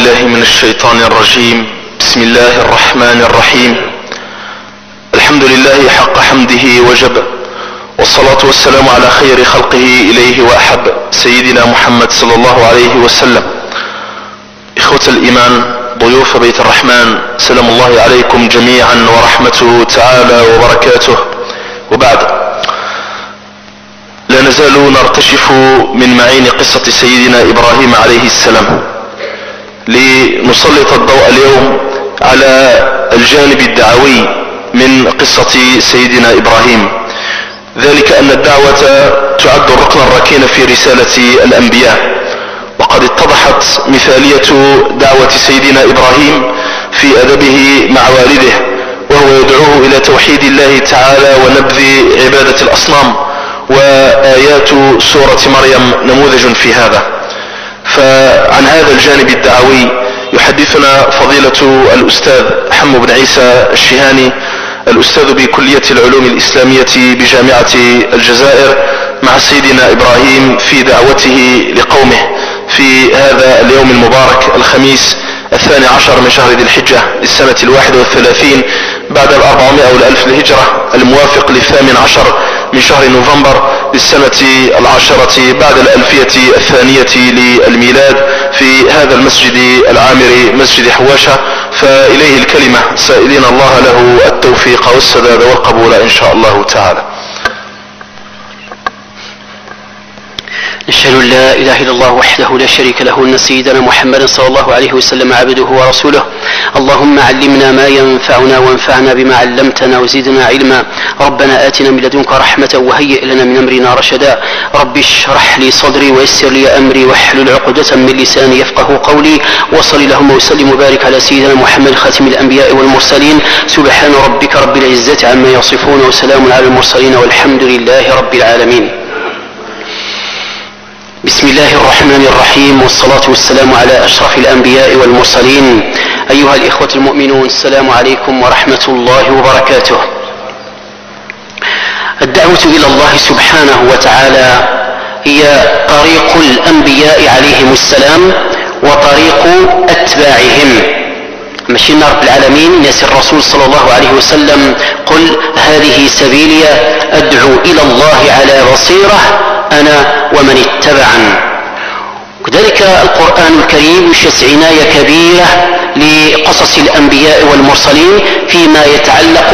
بالله من الشيطان الرجيم. بسم الله الرحمن الرحيم. الحمد لله حق حمده وجب، والصلاة والسلام على خير خلقه إليه وأحب، سيدنا محمد صلى الله عليه وسلم. إخوة الإيمان، ضيوف بيت الرحمن، سلام الله عليكم جميعا ورحمته تعالى وبركاته. وبعد، لا نزال نرتشف من معين قصة سيدنا إبراهيم عليه السلام، لنسلط الضوء اليوم على الجانب الدعوي من قصة سيدنا إبراهيم، ذلك أن الدعوة تعد الركن الركين في رسالة الأنبياء. وقد اتضحت مثالية دعوة سيدنا إبراهيم في أدبه مع والده، وهو يدعوه إلى توحيد الله تعالى ونبذ عبادة الأصنام، وآيات سورة مريم نموذج في هذا. فعن هذا الجانب الدعوي يحدثنا فضيلة الأستاذ حمو بن عيسى الشهاني، الأستاذ بكلية العلوم الإسلامية بجامعة الجزائر، مع سيدنا إبراهيم في دعوته لقومه في هذا اليوم المبارك، الخميس 12 من شهر ذي الحجة للسنة 31 بعد 400 أو 1000 للهجرة، الموافق 18 من شهر نوفمبر للسنة 10 بعد 1000 للميلاد، في هذا المسجد العامري مسجد حواشة. فإليه الكلمة، سائلين الله له التوفيق والسداد والقبول إن شاء الله تعالى. نشهد أن لا إله إلا الله وحده لا شريك له، أن سيدنا محمدا صلى الله عليه وسلم عبده ورسوله. اللهم علمنا ما ينفعنا وانفعنا بما علمتنا وزدنا علما. ربنا آتنا من لدنك رحمة وهيئ لنا من أمرنا رشدا. رب اشرح لي صدري ويسر لي أمري واحلل عقدة من لساني يفقه قولي. وصل اللهم وسلم وبارك على سيدنا محمد خاتم الأنبياء والمرسلين. سبحان ربك رب العزة عما يصفون وسلام على المرسلين والحمد لله رب العالمين. بسم الله الرحمن الرحيم، والصلاة والسلام على أشرف الأنبياء والمرسلين. أيها الإخوة المؤمنون، السلام عليكم ورحمة الله وبركاته. الدعوة إلى الله سبحانه وتعالى هي طريق الأنبياء عليهم السلام وطريق أتباعهم. مشينا رب العالمين يسي الرسول صلى الله عليه وسلم: قل هذه سبيلي أدعو إلى الله على بصيرة أنا ومن اتبعني. كذلك القرآن الكريم يشيس عناية كبيرة لقصص الأنبياء والمرسلين فيما يتعلق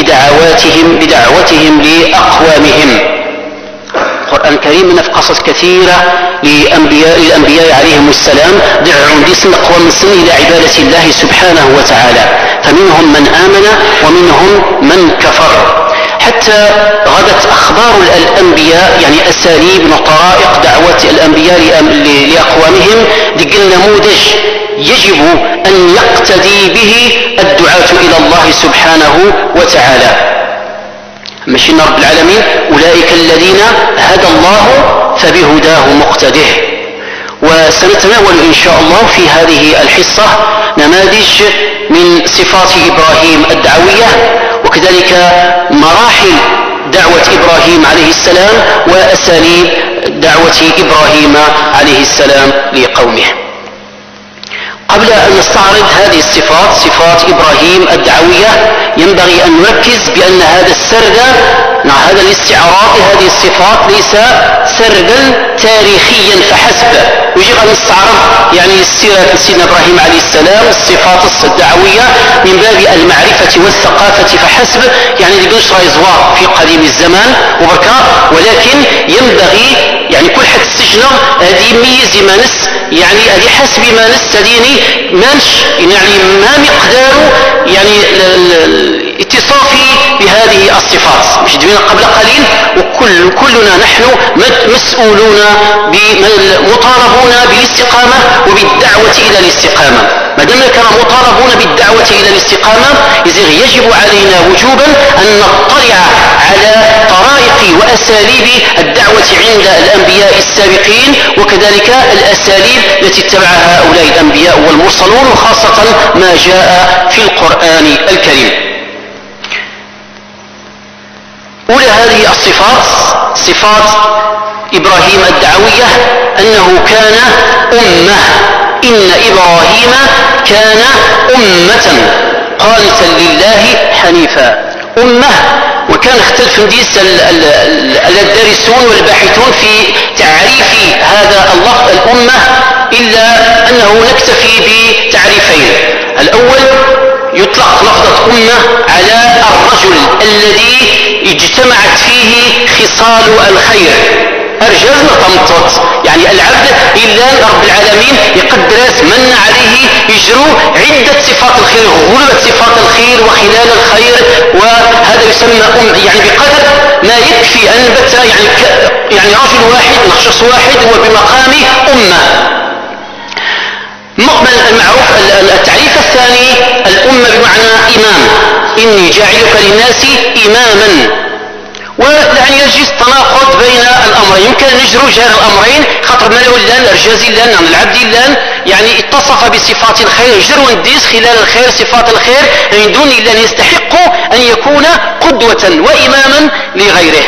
بدعوتهم لأقوامهم. القرآن الكريم من قصص كثيرة للأنبياء عليهم السلام دعهم باسم أقوام سن إلى عبادة الله سبحانه وتعالى، فمنهم من آمن ومنهم من كفر. حتى غدت أخبار الأنبياء، يعني أساليب وطرائق دعوة الأنبياء لأقوامهم، لقل نموذج يجب أن يقتدي به الدعاة إلى الله سبحانه وتعالى. مشينا رب العالمين: أولئك الذين هدى الله فبهداه مقتده. وسنتناول إن شاء الله في هذه الحصة نماذج من صفات إبراهيم الدعوية، وكذلك مراحل دعوة إبراهيم عليه السلام وأساليب دعوة إبراهيم عليه السلام لقومه. قبل أن نستعرض هذه الصفات، صفات إبراهيم الدعوية، ينبغي أن نركز بأن هذا السرد، هذا الاستعراض لهذه الصفات ليس سردا تاريخيا فحسب. ويجب أن نستعرض يعني سيرة سيدنا إبراهيم عليه السلام، الصفات الدعوية من باب المعرفة والثقافة فحسب، يعني لقنش رأي زوار في قديم الزمان وبركة، ولكن ينبغي يعني كل حد السجنة هذه ميز ما نس، يعني هذه حسب ما نستديني مانش، يعني ما مقدار يعني اتصافي بهذه الصفات. مش دمنا قبل قليل وكلنا نحن مسؤولون مطالبون بالاستقامة وبالدعوة إلى الاستقامة. ما دمنا كنا مطالبون بالدعوة إلى الاستقامة، يجب علينا وجوبا أن نطلع على طرائق وأساليب الدعوة عند الأنبياء السابقين، وكذلك الأساليب التي اتبعها هؤلاء الأنبياء والمرسلون، وخاصة ما جاء في القرآن الكريم. أولى هذه الصفات صفات إبراهيم الدعوية أنه كان أمة. إن إبراهيم كان أمة قانتا لله حنيفا. أمة. وكان اختلف نديس الدارسون والباحثون في تعريف هذا اللفظ الأمة، إلا أنه نكتفي بتعريفين. الأول يطلق لفظة أمة على الرجل الذي اجتمعت فيه خصال الخير. أرجاز نطمطت يعني العبد إلا رب العالمين يقدر من عليه يجرو عدة صفات الخير، غلبت صفات الخير وخلال الخير، وهذا يسمى يعني بقدر ما يكفي أن نبت يعني رجل واحد شخص واحد هو بمقام أمة. المعروف التعريف الثاني الأمة بمعنى إمام. إني جاعلك للناس إماما. ويعني يجلس تناقض بين الأمرين، يمكن أن نجروا جار الأمرين خاطر ما له لان الرجازي لان عن العبد لان يعني اتصف بصفات الخير، يجروا نديس خلال الخير صفات الخير من دون إلا أن يستحق أن يكون قدوة وإماما لغيره.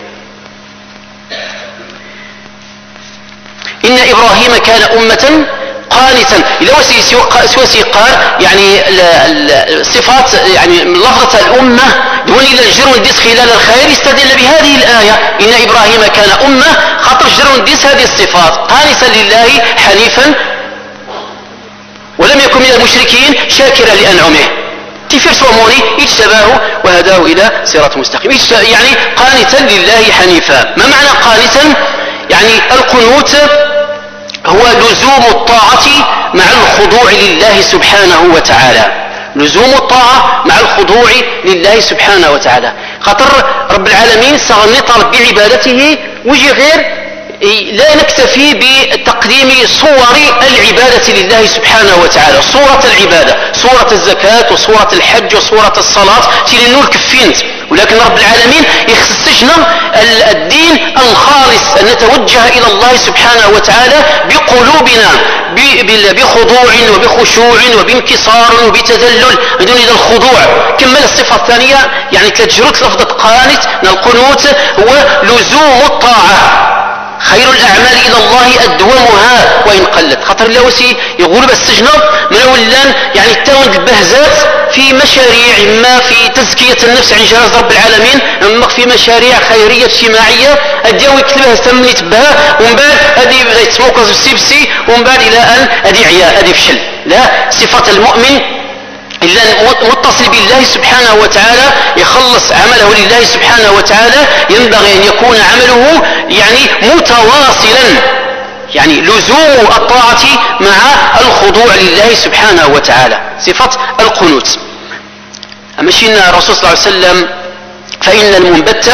إن إبراهيم كان أمة قانتا. إذا سوسي قال يعني صفات يعني لفظة الأمة دون إلا الجر نديس خلال الخير يستدل بهذه الآية إن إبراهيم كان أمة خاطر جر نديس هذه الصفات قانتا لله حنيفا ولم يكن من المشركين شاكرا لأنعمه. تفير صوموني اجتباه وهداه إلى صراط مستقيم. يعني قانتا لله حنيفا. ما معنى قانتا؟ يعني القنوت هو لزوم الطاعة مع الخضوع لله سبحانه وتعالى. لزوم الطاعة مع الخضوع لله سبحانه وتعالى. خاطر رب العالمين سنطالب بعبادته وجه غير لا نكتفي بتقديم صور العبادة لله سبحانه وتعالى. صورة العبادة صورة الزكاة وصورة الحج وصورة الصلاة تيلي نور كفينت، ولكن رب العالمين يخصصنا الدين الخالص أن نتوجه إلى الله سبحانه وتعالى بقلوبنا بخضوع وبخشوع وبانكسار وبتذلل بدون إذا الخضوع. كمل الصفة الثانية يعني تجرد لفظة قانت. القنوت هو لزوم الطاعة. خير الأعمال إلى الله أدومها وإن قلت. خاطر اللوسي يقول بالسجنة من أولان يعني التاوند البهزات في مشاريع، إما في تزكية النفس عن جراز رب العالمين، إما في مشاريع خيرية اجتماعية أديو يكتبها استمني تبها ومن بعد أدي يتموكز بسيبسي ومن بعد إلى أن أدي عياء أدي فشل. لا، صفة المؤمن إلا متصل بالله سبحانه وتعالى يخلص عمله لله سبحانه وتعالى ينبغي أن يكون عمله يعني متواصلا، يعني لزوم الطاعة مع الخضوع لله سبحانه وتعالى. صفة القنوت. أمشينا الرسول صلى الله عليه وسلم فإن المنبت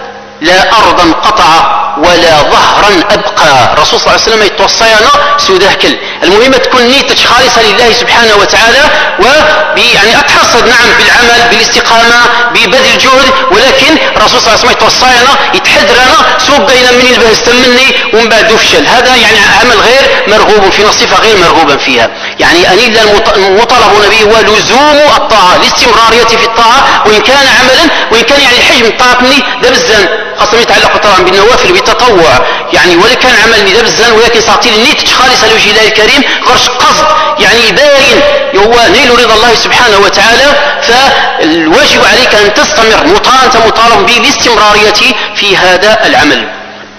لا أرضا قطع ولا ظهرا أبقى. الرسول صلى الله عليه وسلم يتوصينا سوده كل. المهم تكون نيتك خالصة لله سبحانه وتعالى ويعني أتحصد نعم بالعمل بالاستقامة ببذل الجهد، ولكن الرسول صلى الله عليه وسلم يتوصينا يتحذرنا سوء بين من البهز تمني ومن بعد يفشل. هذا يعني عمل غير مرغوب في نصيفة غير مرغوبا فيها. يعني أن المطالب به هو لزوم الطاعة، الاستمرارية في الطاعة وإن كان عملا وإن كان يعني حجم الطاعة مني دبزا خاصة يتعلق طبعا بالنوافل بالتطوع يعني ولا كان عمل دبزا ولكن صارتي النيت خالصة لوجه الله الكريم غرش قصد يعني باين هو نيل رضا الله سبحانه وتعالى. فالواجب عليك أن تستمر أنت مطالب بالاستمرارية في هذا العمل.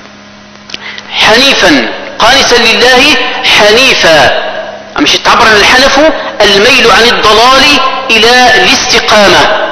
حنيفا قانتا لله حنيفا. مش تعبر عن الحنف الميل عن الضلال إلى الاستقامة،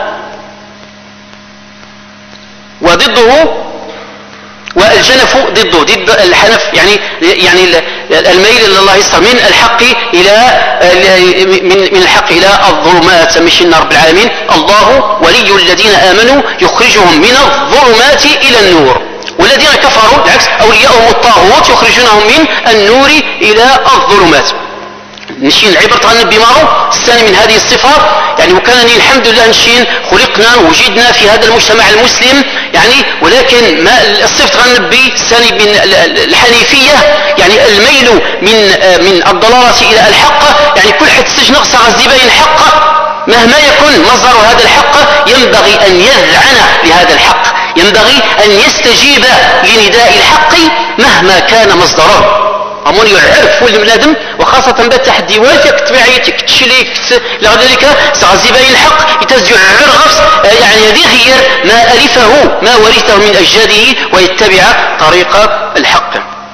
وضده والجنف ضده ضد الحنف يعني الميل الى الله يسر من الحق الى من الحق الى الظلمات. مش ان رب العالمين الله ولي الذين امنوا يخرجهم من الظلمات الى النور، والذين كفروا بالعكس اولياءهم الطاغوت يخرجونهم من النور الى الظلمات. نشين العبرة غنب بمارو الثاني من هذه الصفات يعني وكان الحمد لله نشين خلقنا وجدنا في هذا المجتمع المسلم يعني، ولكن ما الصفة غنب بي الثاني من الحنيفية يعني الميل من الضلالة إلى الحق. يعني كل حد سجن غصة غزيبين الحق مهما يكن مصدر هذا الحق ينبغي أن يذعن لهذا الحق، ينبغي أن يستجيب لنداء الحق مهما كان مصدره. أمون يعرف البنادم وخاصة بالتحدي واجك تبعيتك تشليك لذلك سغزي باين الحق يتزجع غفص يعني هذه غير ما ألفه ما ورثه من أجداده ويتبع طريق الحق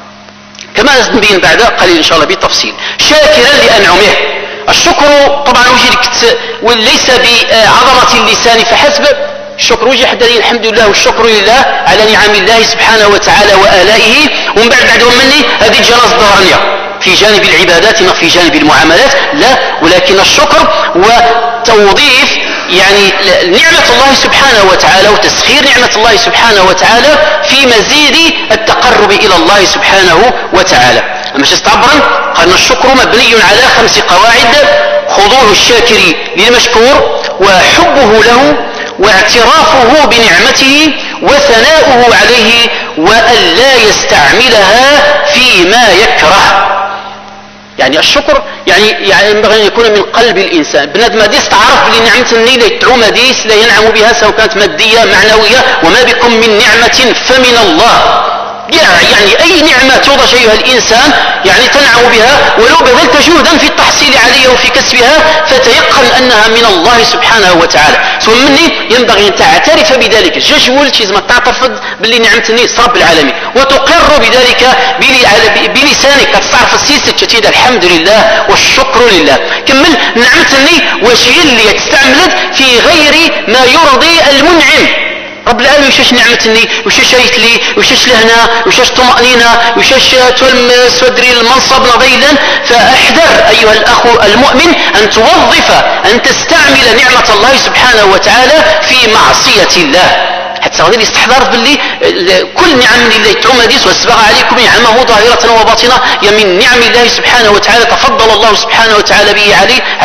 كما نبين بعد قليل إن شاء الله بالتفصيل. شاكرا لأنعمه، الشكر طبعا وجدت وليس بعظمة اللسان فحسب، الشكر وجه حدث الحمد لله والشكر لله على نعم الله سبحانه وتعالى وآلائه، ومن بعدهم مني هذه الجناز الظهرانية في جانب العبادات ما في جانب المعاملات لا، ولكن الشكر وتوظيف يعني نعمة الله سبحانه وتعالى وتسخير نعمة الله سبحانه وتعالى في مزيد التقرب إلى الله سبحانه وتعالى. أما استعبرا قالنا الشكر مبني على 5 قواعد: خضوع الشاكر للمشكور، وحبه له، واعترافه بنعمته، وثناؤه عليه، وأن لا يستعملها فيما يكره. يعني الشكر يعني ينبغي أن يكون من قلب الإنسان. بنادم ما ديس تعرف بلي نعمة النيل يتعوم ديس لا ينعم بها سواء كانت مادية معنوية، وما بكم من نعمة فمن الله. يعني أي نعمة توضع أيها الإنسان يعني تنعم بها ولو بذلت جهدا في التحصيل عليها وفي كسبها فتيقن أنها من الله سبحانه وتعالى. ثم مني ينبغي أن تعترف بذلك جشول شيء ما تعترف باللي نعمتني رب العالمين وتقر بذلك بلسانك تعرف السيسة تشتيد الحمد لله والشكر لله. كمل نعمتني وشي اللي تستعملت في غير ما يرضي المنعم رب العالمين. وشاش نعمتني وشاش شايت لي وشاش لهنا وشاش طمأنينة وشاش تلمس ودري المنصب نضيلا. فاحذر أيها الأخ المؤمن أن توظف أن تستعمل نعمة الله سبحانه وتعالى في معصية الله، حتى غادي يستحضر باللي كل نعم الله تعم ديس واسبغ عليكم نعمه ظاهرة وباطنة يا من نعم الله سبحانه وتعالى تفضل الله سبحانه وتعالى به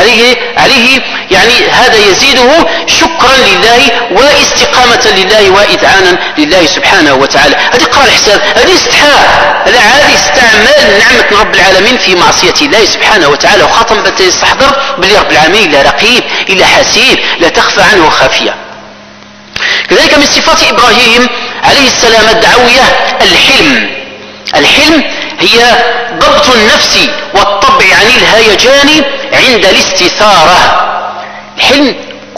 عليه يعني هذا يزيده شكرا لله واستقامة لله وإذعانا لله سبحانه وتعالى. هذه قرأ الحساب، هذه استحاء، هذا عادي استعمال نعمة رب العالمين في معصية الله سبحانه وتعالى. وخاطم يستحضر باللي رب العالمين لا رقيب إلا حسيب لا تخفى عنه خافية. كذلك من صفات إبراهيم عليه السلام الدعوية الحلم. الحلم هي ضبط النفس والطبع عن الهيجان عند الاستثارة. الحلم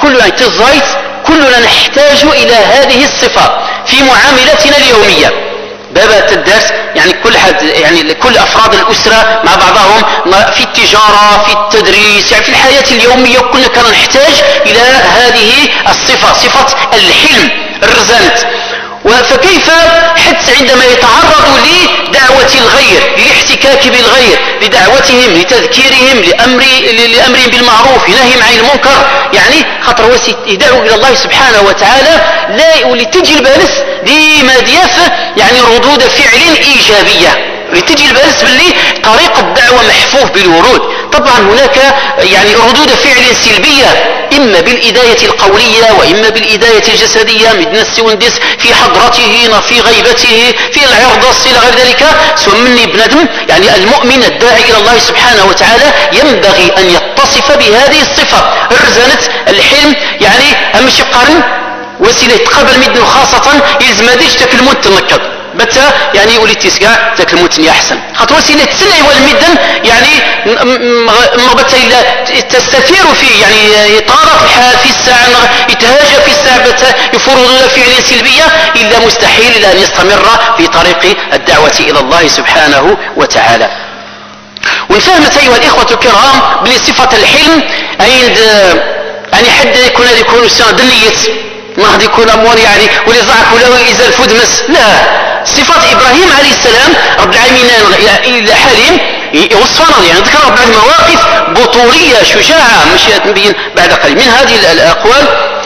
كلنا نحتاج إلى هذه الصفة في معاملتنا اليومية. باب الدرس يعني كل أفراد الأسرة مع بعضهم في التجارة في التدريس يعني في الحياة اليومية كنا نحتاج إلى هذه الصفة، صفة الحلم الرزانة. فكيف حتى عندما يتعرضوا لدعوة الغير للاحتكاك بالغير لدعوتهم لتذكيرهم لأمرهم بالمعروف لنهيهم عن المنكر يعني خاطر يدعو إلى الله سبحانه وتعالى لا ولتجي البالس ديما ديافة يعني ردود فعل إيجابية لتجي البالس باللي طريق الدعوة محفوف بالورود. طبعا هناك يعني ردود فعل سلبية إما بالإداية القولية وإما بالإداية الجسدية مدنس وندس في حضرته في غيبته في العرض إلى غير ذلك. سمني بندم يعني المؤمن الداعي إلى الله سبحانه وتعالى ينبغي أن يتصف بهذه الصفة الرزانة الحلم. يعني أمشي قرن وسيلة تقبل مدن خاصة يلزم ديش تكلمون تنكب بتا يعني يقول التسقع تكلموتني أحسن خاطر وسيلة تسلع والمدن يعني مغبتا إلا تستثير فيه يعني يطارق الحال في الساعة يتهاجى في الساعة بتا يفرض فعل سلبية إلا مستحيل إلا أن يستمر في طريق الدعوة إلى الله سبحانه وتعالى. ونفهمت أيها الإخوة الكرام بصفة الحلم عند يعني حد يكون سنة دنية ما غادي يكون امور يعني ولي زعك ولا يزال فود مس لا. صفات ابراهيم عليه السلام رب العالمين حليم يوصفنا يعني ذكر رب العالمين مواقف بطوليه شجاعه مش نبين بعد قليل. من هذه الاقوال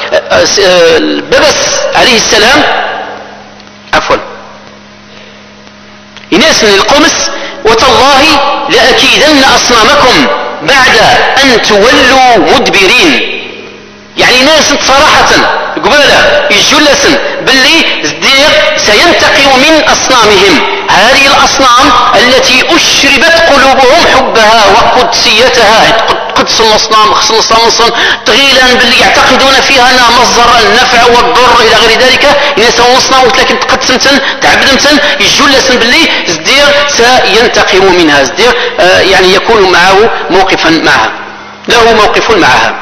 ببس عليه السلام يناس من القمص وتالله لاكيدن اصنامكم بعد ان تولوا مدبرين. يعني ناس صراحة قبالة يجلسن باللي سينتقم من أصنامهم، هذه الأصنام التي أشربت قلوبهم حبها وقدسيتها، قدس الأصنام تغيلا باللي يعتقدون فيها أنها مصدر النفع والضر إلى غير ذلك، ينسون أصنام لكن تقدسمتن تعبدمتن يجلسن باللي سينتقم منها، يعني يكون معه موقفا معها، له موقف معها.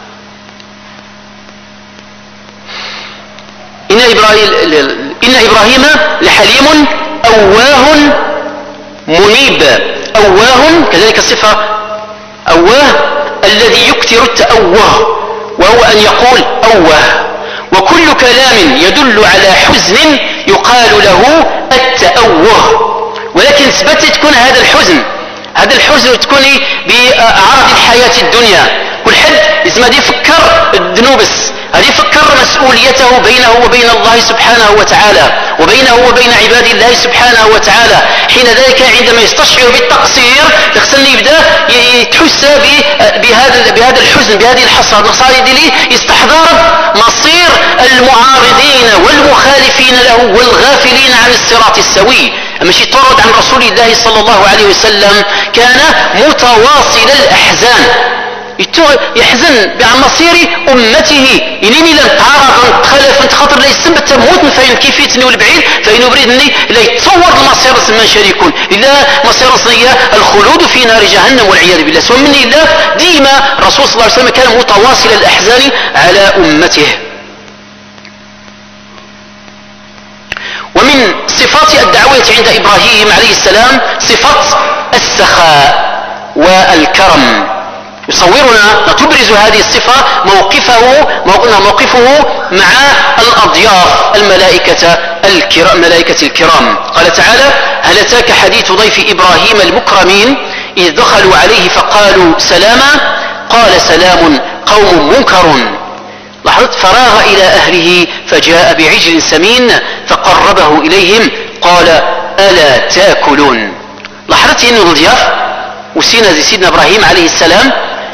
إن إبراهيم لحليم أواه منيب. أواه كذلك الصفة، أواه الذي يكثر التأوه، وهو أن يقول أواه، وكل كلام يدل على حزن يقال له التأوه، ولكن ثبت تكون هذا الحزن تكون بعرض الحياة الدنيا، كل حد لازم هذا يفكر الذنوبس، هذا يفكر مسؤوليته بينه وبين الله سبحانه وتعالى، وبينه وبين عباد الله سبحانه وتعالى. حين ذلك عندما يستشعر بالتقصير يخصني يبدا يتحس بهذا الحزن، بهذه الحسرة، يستحضر مصير المعارضين والمخالفين له والغافلين عن الصراط السوي. ماشي تورد عن رسول الله صلى الله عليه وسلم كان متواصل الأحزان، يحزن عن مصير أمته، إنني لن تعرض تخلف خاطر لا يسبت تموت فإن كيف يتني والبعيد فإنه بريدني لا يتصور المصير من شريكون إلا مصير صنية الخلود في نار جهنم والعياذ بالله. سوى مني الله ديما الرسول صلى الله عليه وسلم كان متواصل الأحزان على أمته. ومن صفات الدعوة عند إبراهيم عليه السلام صفة السخاء والكرم. يصورنا تبرز هذه الصفة موقفه مع الأضياف الملائكة الكرام. قال تعالى: هل أتاك حديث ضيف إبراهيم المكرمين إذ دخلوا عليه فقالوا سلاما قال سلام قوم منكرون. لاحظت فراغ إلى أهله فجاء بعجل سمين فقربه إليهم قال ألا تاكلون. لاحظت أنه الضياف وسينا سيدنا إبراهيم عليه السلام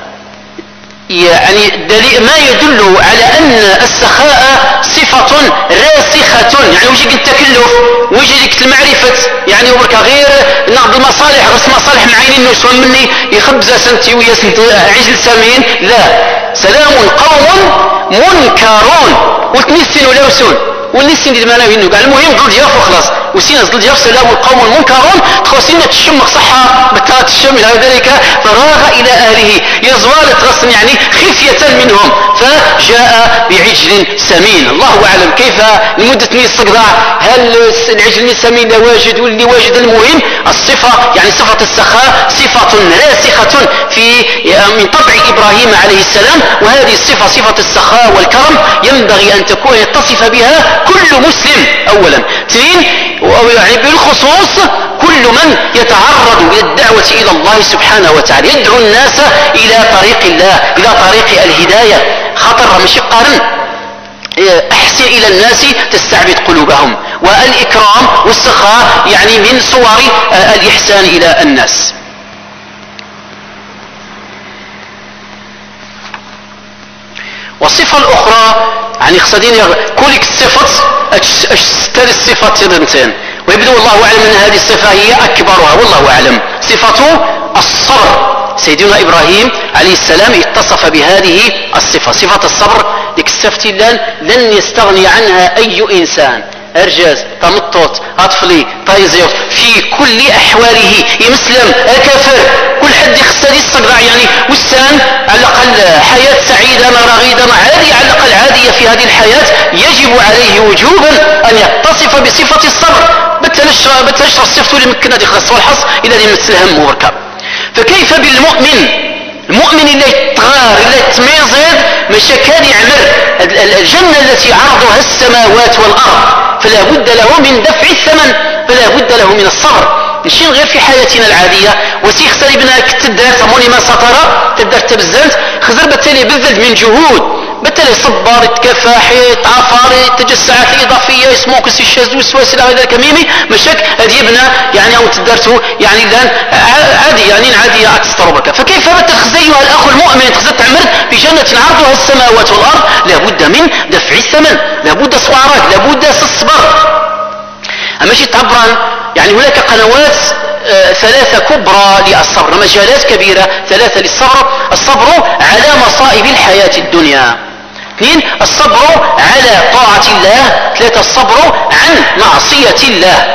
يعني ما يدل على أن السخاء صفة راسخة، يعني وجد التكلف وجد المعرفة، يعني وبركة غير نقض المصالح غس مصالح معينين نسوى مني يخبز سنتي ويسنت عجل سمين، لا، سلام قوم منكرون وتنسين ولوسون والنسين دي معناه انه قال المهم ضد ضياف وخلاص وسينا ضد ضياف سلام القوم المنكرون تخصينا تشمك صحة بتات الشم إلى ذلك فراغ إلى أهله يزوال تغصن يعني خفية منهم فجاء بعجل سمين. الله أعلم كيف لمدة نص هل العجل السمين واجد واللي واجد. المهم الصفة يعني صفة السخاء صفة راسخة في من طبع إبراهيم عليه السلام، وهذه الصفة صفة السخاء والكرم ينبغي أن تكون يتصف بها كل مسلم أولا. اثنين يعني بالخصوص كل من يتعرض إلى الدعوة إلى الله سبحانه وتعالى يدعو الناس إلى طريق الله إلى طريق الهداية، خطر مش قارن أحسن إلى الناس تستعبد قلوبهم، والإكرام والسخاء يعني من صور الإحسان إلى الناس. والصفة الأخرى يعني خصدين كلك الصفة اشتري الصفة تدنتين ويبدو الله أعلم أن هذه الصفة هي أكبرها والله أعلم، صفة الصبر. سيدنا إبراهيم عليه السلام اتصف بهذه الصفة، صفة الصبر ديك الصفة لن يستغني عنها أي إنسان، أرجاز تمطط أطفلي طايزير في كل أحواله يمسلم الكافر كل حد يخسر يستقرع يعني وسان على الأقل حياة سعيدة رغيدة عادية على الأقل عادية في هذه الحياة يجب عليه وجوبا أن يتصف بصفة الصبر بتنشر الصفة اللي مكنها دي خاصة والحص إلى دي مثل هم وركب. فكيف بالمؤمن اللي يتغار اللي يتميزد مش كان يعمر الجنة التي عرضها السماوات والأرض فلا بد له من دفع الثمن، فلا بد له من الصبر. نشين غير في حياتنا العادية وسيخ سريبنا كتدار ثموني ما سطرة تدار تبزنت خزر بالتالي بذل من جهود بالتالي صبار يتكفاح يتعافر يتجسعات الإضافية يسموك الشاز وسواس إلى غير كميمي مشاك أديبنا يعني أو تدارته يعني الآن عادي يعني عادية أتستربك. فكيف بتخزيها الأخ المؤمن تخزت عمرت بجانب جنة عرضها السماوات والأرض لابد من دفع الثمن، لابد صوارات، لابد الصبر. أما شيء تعبران يعني هناك قنوات ثلاثة كبرى للصبر، مجالات كبيرة ثلاثة للصبر: الصبر على مصائب الحياة الدنيا، اثنين الصبر على طاعة الله، ثلاثة الصبر عن معصية الله.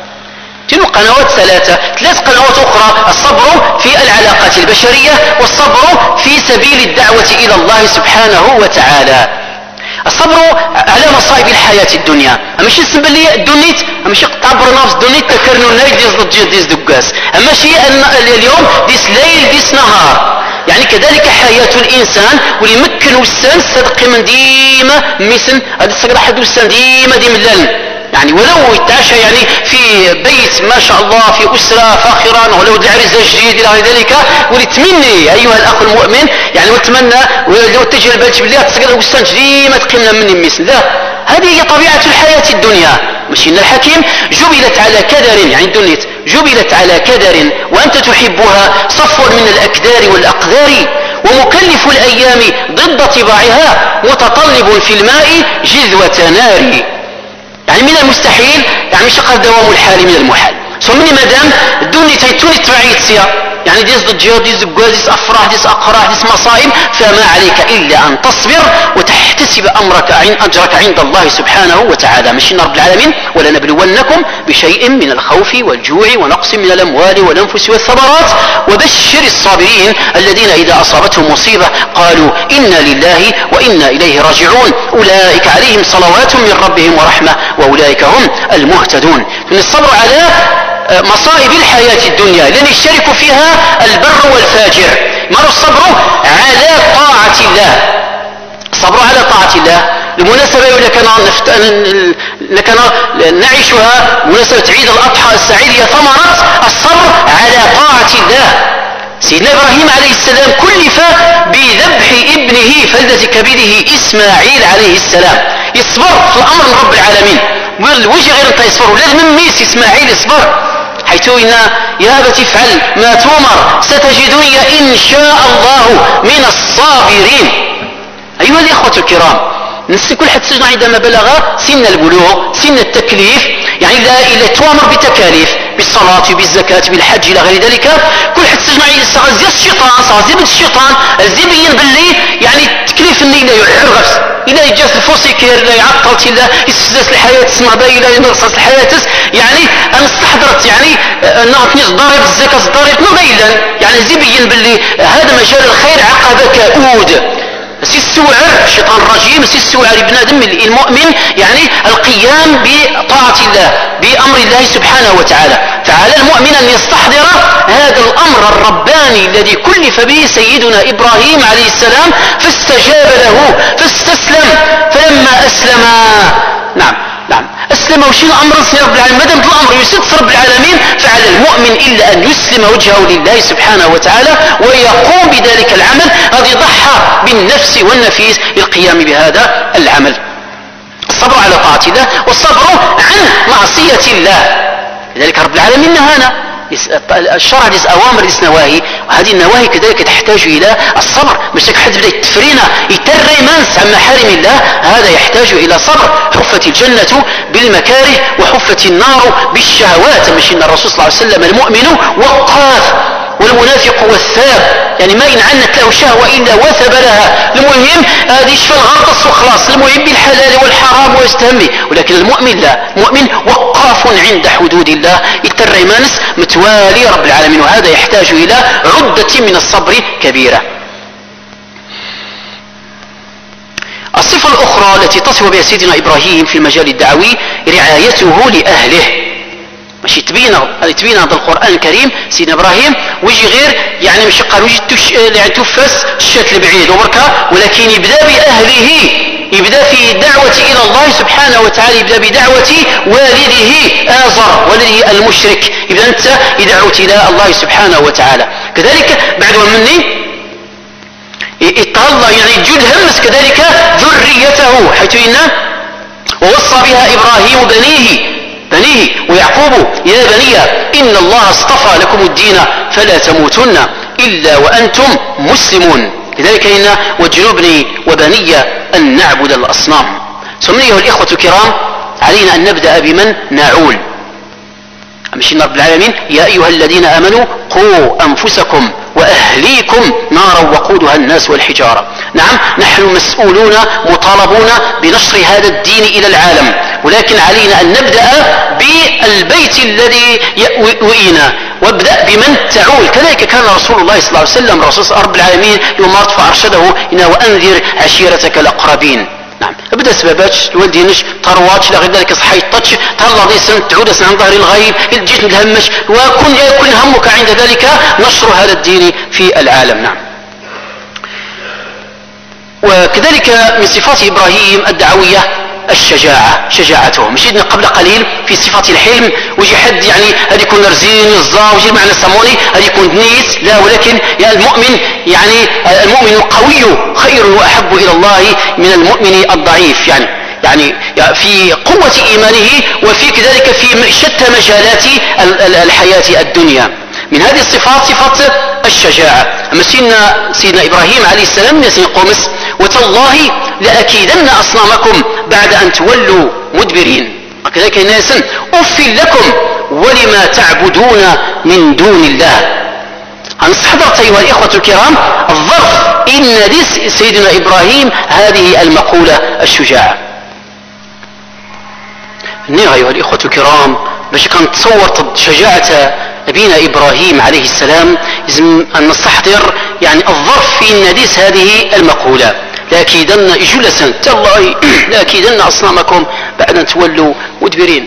تنو قنوات ثلاث قنوات أخرى: الصبر في العلاقات البشرية، والصبر في سبيل الدعوة إلى الله سبحانه وتعالى. الصبر على مصائب الحياة الدنيا، أما شيء اسم باللي الدنيت، أما شيء تعبر نفس الدنيت تكرنوا الليل ديس ضجير ديس دقاس، أما شيء اليوم ديس ليل ديس نهار. يعني كذلك حياة الإنسان وليمكن وسان صدق من ديما مثل هذا السقر حد وسان ديما الليل، يعني ولو يتعشى يعني في بيت ما شاء الله في أسرة فاخرة، ولو دعرس جديد إلى غير ذلك، ولتمني أيها الأخ المؤمن يعني وتمنى ولو تجي البلد بالله تسقر وسان ديما تقيمنا من مثل لا، هذه هي طبيعة الحياة الدنيا. مش إن الحكيم جبلت على كدر، يعني الدنيا جبلت على كدر وأنت تحبها، صفو من الأكدار والأقدار، ومكلف الأيام ضد طباعها، متطلب في الماء جذوة نار. يعني من المستحيل يعني شق دوام الحال من المحال. سمني مدام الدنيا تيتوني تبعيت سيا، يعني ديس ضجير ديس زقاز ديس أفراح ديس أقراح ديس مصائب، فما عليك إلا أن تصبر وتحتسب أجرك عند الله سبحانه وتعالى. مشينا رب العالمين: ولنبلونكم بشيء من الخوف والجوع ونقص من الأموال والأنفس والثمرات وبشر الصابرين الذين إذا أصابتهم مصيبة قالوا إنا لله وإنا إليه راجعون أولئك عليهم صلوات من ربهم ورحمة وأولئك هم المهتدون. من الصبر على مصائب الحياة الدنيا لن يشترك فيها البر والفاجر. مر الصبر على طاعة الله، الصبر على طاعة الله لمناسبة لكنا نعيشها مناسبة عيد الأضحى السعيد، هي ثمرة الصبر على طاعة الله. سيدنا إبراهيم عليه السلام كلف بذبح ابنه فلذة كبده إسماعيل عليه السلام، يصبر في الأمر من رب العالمين، وجه غير انت يصبر، لازم ميس إسماعيل يصبر، حيث إن يا أبت افعل ما تؤمر ستجدني إن شاء الله من الصابرين. أيها الإخوة الكرام، كل حد سجن عندما بلغ سن البلوغ سن التكليف، يعني إلا توامر بتكاليف بالصلاة بالزكاة بالحج إلى غير ذلك، كل حد سجن عندما زي الشيطان صار الشيطان الزبين باللي يعني تكليف النيل لا يعرف إلا يجاس الفوسيكير لا يعطل إلا يستفزاس الحياة اسمع باي إلا ينقص الحياة، يعني أنا استحضرت يعني نعطني ضارب الزكاة ضارب نبيلا، يعني زبين باللي هذا مجال الخير عقبك أود. سيستوعر الشيطان الرجيم، سيستوعر ابن آدم المؤمن يعني القيام بطاعة الله بأمر الله سبحانه وتعالى. فعلى المؤمن أن يستحضر هذا الأمر الرباني الذي كلف به سيدنا إبراهيم عليه السلام، فاستجاب له فاستسلم. فلما أسلم أسلم وشين أمر رب العالمين، مدام الأمر يسد رب العالمين، فعلى المؤمن إلا أن يسلم وجهه لله سبحانه وتعالى ويقوم بذلك العمل، هذا يضحى بالنفس والنفيس للقيام بهذا العمل. الصبر على طاعة الله والصبر عن معصية الله. لذلك رب العالمين نهانا الشرع ديس أوامر ديس نواهي، وهذه النواهي كذلك تحتاج إلى الصبر. مش حد بدا يتفرينا يتري منس عن محارم الله، هذا يحتاج إلى صبر. حفت الجنة بالمكاره وحفت النار بالشهوات. مش إن الرسول صلى الله عليه وسلم المؤمن وقاف والمنافق وثاب، يعني ما إن عنت له شهوة إلا وثب لها. المهم هذه يشفى الغرطس وخلاص، المهم بالحلال والحرام ويستهمي. ولكن المؤمن لا، المؤمن وقاف عند حدود الله، يتري مانس متوالي رب العالمين، وهذا يحتاج إلى عدة من الصبر كبيرة. الصفة الأخرى التي تصف بها سيدنا إبراهيم في المجال الدعوي رعايته لأهله. مش تبين هذا القرآن الكريم سيدنا إبراهيم ويجي غير يعني مش قال ويجي يعني تفس الشات البعيد وبركة، ولكن يبدأ بأهله، يبدأ في دعوة إلى الله سبحانه وتعالى، يبدأ بدعوة والده آزر والده المشرك، يبدأ أنت يدعوت إلى الله سبحانه وتعالى. كذلك بعد مني يتهلا يعني جد همس كذلك ذريته، حيث إنه ووصى بها إبراهيم بنيه ويعقوب يا بني إن الله اصطفى لكم الدين فلا تموتن إلا وأنتم مسلمون. لذلك إن واجنبني وبني أن نعبد الأصنام. ثم أيها الإخوة الكرام علينا أن نبدأ بمن نعول. مشي رب العالمين يا أيها الذين آمنوا قوا أنفسكم وأهليكم نارا وقودها الناس والحجارة. نعم نحن مسؤولون مطالبون بنشر هذا الدين إلى العالم، ولكن علينا أن نبدأ بالبيت الذي يؤوينا وابدأ بمن تعول. كذلك كان رسول الله صلى الله عليه وسلم رسول رب العالمين يمرض فأرشده إنه وأنذر عشيرتك الأقربين. نعم ابدا سباباتش الوالدينش ترواتش لا غير ذلك صحيطتش تهلا ديسن تعود عن ظهر الغيب جيت متهمش وكن همك عند ذلك نشر هذا الدين في العالم. نعم. وكذلك من صفات إبراهيم الدعوية الشجاعة، شجاعته. مشينا قبل قليل في صفة الحلم، ويجي حد يعني هذا يكون رزين الزا ويجي معنى ساموني هذا يكون دنيس، لا ولكن يعني المؤمن يعني المؤمن القوي خير وأحب إلى الله من المؤمن الضعيف، يعني في قوة إيمانه وفي كذلك في شتى مجالات الحياة الدنيا. من هذه الصفات صفة الشجاعة. أما سيدنا إبراهيم عليه السلام يقومس وتالله لأكيدن أصنامكم بعد أن تولوا مدبرين. وكذلك الناس أف لكم ولما تعبدون من دون الله. استحضرت أيها الإخوة الكرام الظرف إن دي سيدنا إبراهيم هذه المقولة الشجاعة. أيها الإخوة الكرام باش كنتصور شجاعة نبينا إبراهيم عليه السلام لازم أن نستحضر يعني الظرف في النديس هذه المقولة لأكيدن جلسا تالله لأكيدن أصنامكم بعد أن تولوا مدبرين.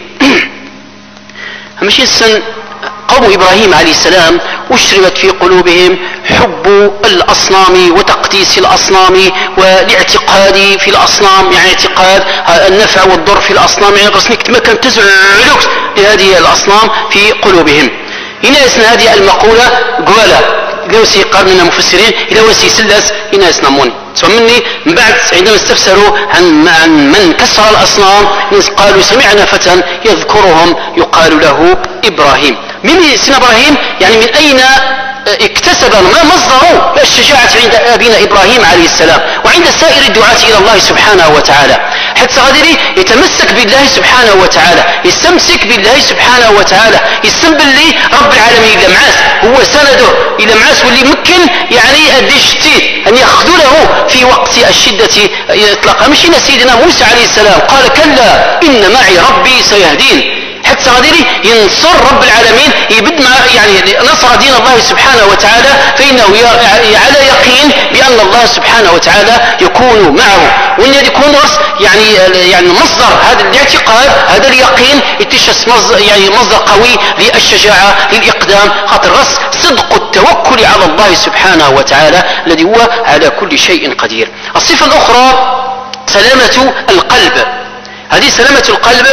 ماشي السن قوم إبراهيم عليه السلام أشربت في قلوبهم حب الأصنام وتقديس الأصنام والاعتقاد في الأصنام، يعني اعتقاد النفع والضر في الأصنام، يعني قصنك تمكن تزعلك لهذه الأصنام في قلوبهم. هنا اسمها هذه المقولة قولة لو سيقال من المفسرين إلى وسي سلس هنا يسنمون مني من بعد عندما استفسروا عن من كسر الأصنام قالوا سمعنا فتى يذكرهم يقال له إبراهيم. من سن إبراهيم يعني من أين اكتسب ما مصدر الشجاعة عند أبينا إبراهيم عليه السلام وعند سائر الدعاة إلى الله سبحانه وتعالى، حتى غادري يتمسك بالله سبحانه وتعالى، يستمسك بالله سبحانه وتعالى، يستنبل لي رب العالمين إلى معاس هو سنده إلى معاس واللي ممكن يعني الدشتيت أن يخذله في وقت الشدة إطلاقا. مشينا سيدنا موسى عليه السلام قال كلا إن معي ربي سيهدين، حتى غادري ينصر رب العالمين يبد مع يعني نصر دين الله سبحانه وتعالى، فإنه على يقين بأن الله سبحانه وتعالى يكون معه، وأن يكون يعني مصدر هذا الاعتقاد هذا اليقين يتشس يعني مصدر قوي للشجاعة للإقدام، خاطر رأس صدق التوكل على الله سبحانه وتعالى الذي هو على كل شيء قدير. الصفة الأخرى سلامة القلب. هذه سلامة القلب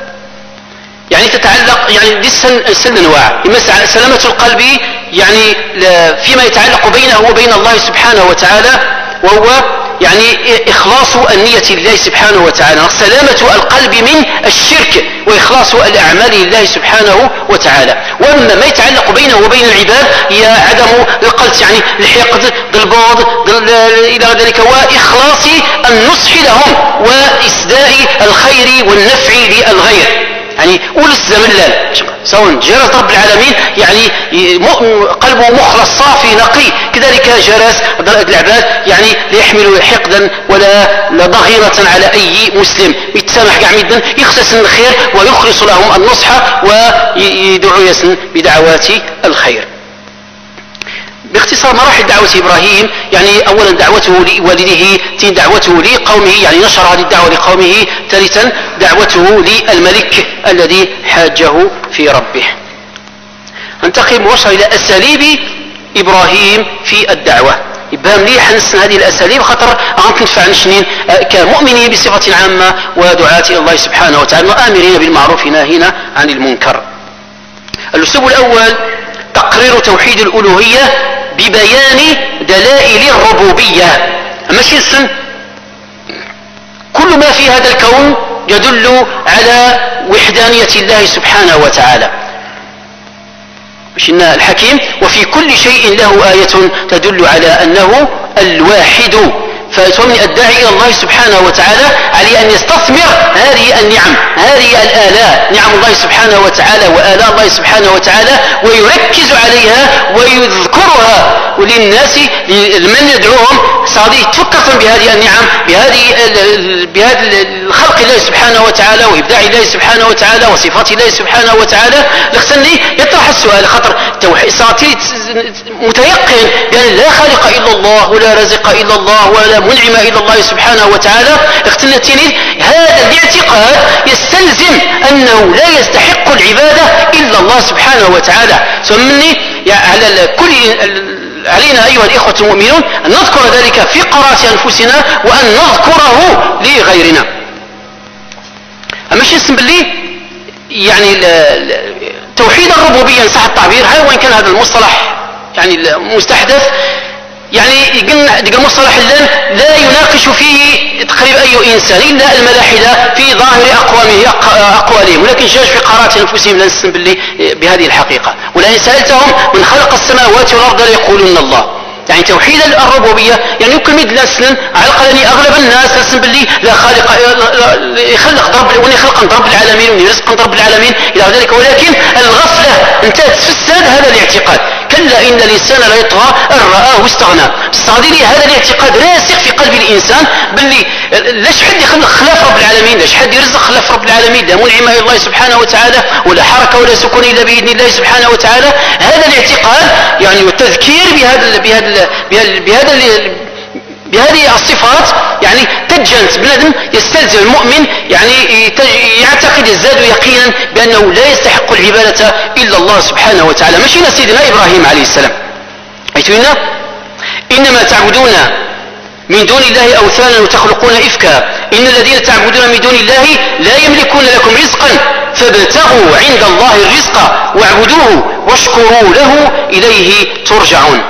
يعني تتعلق يعني دي سن انواع، اما سلامة القلب يعني فيما يتعلق بينه وبين الله سبحانه وتعالى وهو يعني إخلاص النية لله سبحانه وتعالى، سلامة القلب من الشرك وإخلاص الأعمال لله سبحانه وتعالى. وأما ما يتعلق بينه وبين العباد هي عدم القلب يعني الحقد البغض إلى ذلك، وإخلاص النصح لهم وإسداء الخير والنفع للغير، يعني ولس زملال سواء جرس رب العالمين يعني قلبه مخلص صافي نقي، كذلك جرس العباد يعني لا يحمل حقدا ولا ضغينة على أي مسلم، يتسامح قاع مدا يخصص الخير ويخلص لهم النصح ويدعو يسن بدعوات الخير. باختصار مراحل دعوة إبراهيم يعني أولا دعوته لوالده، ثانيا دعوته لقومه يعني نشر هذه الدعوة لقومه، ثالثا دعوته للملك الذي حاجه في ربه. ننتقل مباشرة إلى أساليب إبراهيم في الدعوة. يبهم لي حنسن هذه الأساليب خاطر غنتنفع نشنين كمؤمنين بصفة عامة ودعاة إلى الله سبحانه وتعالى وآمرين بالمعروف ناهين عن المنكر. الأسلوب الأول تقرير توحيد الألوهية ببيان دلائل الربوبية. ماشي السن كل ما في هذا الكون يدل على وحدانية الله سبحانه وتعالى. مشينا الحكيم وفي كل شيء له آية تدل على أنه الواحد. فمن الداعي إلى الله سبحانه وتعالى عليه أن يستثمر هذه النعم، هذه الآلاء، نعم الله سبحانه وتعالى وآلاء الله سبحانه وتعالى، ويركز عليها ويذكرها للناس من يدعوهم صادق تفكر بهذه النعم، بهذه الخلق الله سبحانه وتعالى وإبداع الله سبحانه وتعالى وصفات الله سبحانه وتعالى. لخصني يطرح السؤال خطر صارتي متيقن بأن لا خالق إلا الله ولا رزق إلا الله ولا منعم إلا الله سبحانه وتعالى. اختلتني هذا الاعتقاد يستلزم أنه لا يستحق العبادة إلا الله سبحانه وتعالى. ثمني على كل علينا أيها الإخوة المؤمنون أن نذكر ذلك في قراءة أنفسنا وأن نذكره لغيرنا. أما شيء اسم بالله يعني توحيد الربوبية إن صح التعبير، وإن كان هذا المصطلح يعني مستحدث، يعني قلنا مصطلح لا يناقش فيه تقريبا أي إنسان إلا الملاحدة في ظاهر أقوالهم، ولكن جاء في قراءة أنفسهم لا نسلم بالله بهذه الحقيقة. ولئن سألتهم من خلق السماوات والأرض ليقولون الله. يعني توحيد الربوبية يعني يمكن نسلم على الأقل أغلب الناس نسلم بالله لا خالق يخلق رب العالمين ويرزق رب العالمين إلى ذلك، ولكن الغفلة انتهت تفسد هذا الاعتقاد. كلا إن الإنسان لا يطغى أن رآه استغنى. استغنى هذا الاعتقاد راسخ في قلب الإنسان باللي لاش حد يخلق خلاف رب العالمين، لاش حد يرزق خلاف رب العالمين، لا منعم إلا الله سبحانه وتعالى ولا حركة ولا سكون إلا بإذن الله سبحانه وتعالى. هذا الاعتقاد يعني والتذكير بهذه الصفات يعني تجنس بنادم يستلزم المؤمن يعني يعتقد يزداد يقينا بأنه لا يستحق العبادة إلا الله سبحانه وتعالى. مشينا سيدنا إبراهيم عليه السلام حيث إنما تعبدون من دون الله أوثانا وتخلقون إفكا إن الذين تعبدون من دون الله لا يملكون لكم رزقا فابتغوا عند الله الرزق واعبدوه واشكروا له إليه ترجعون.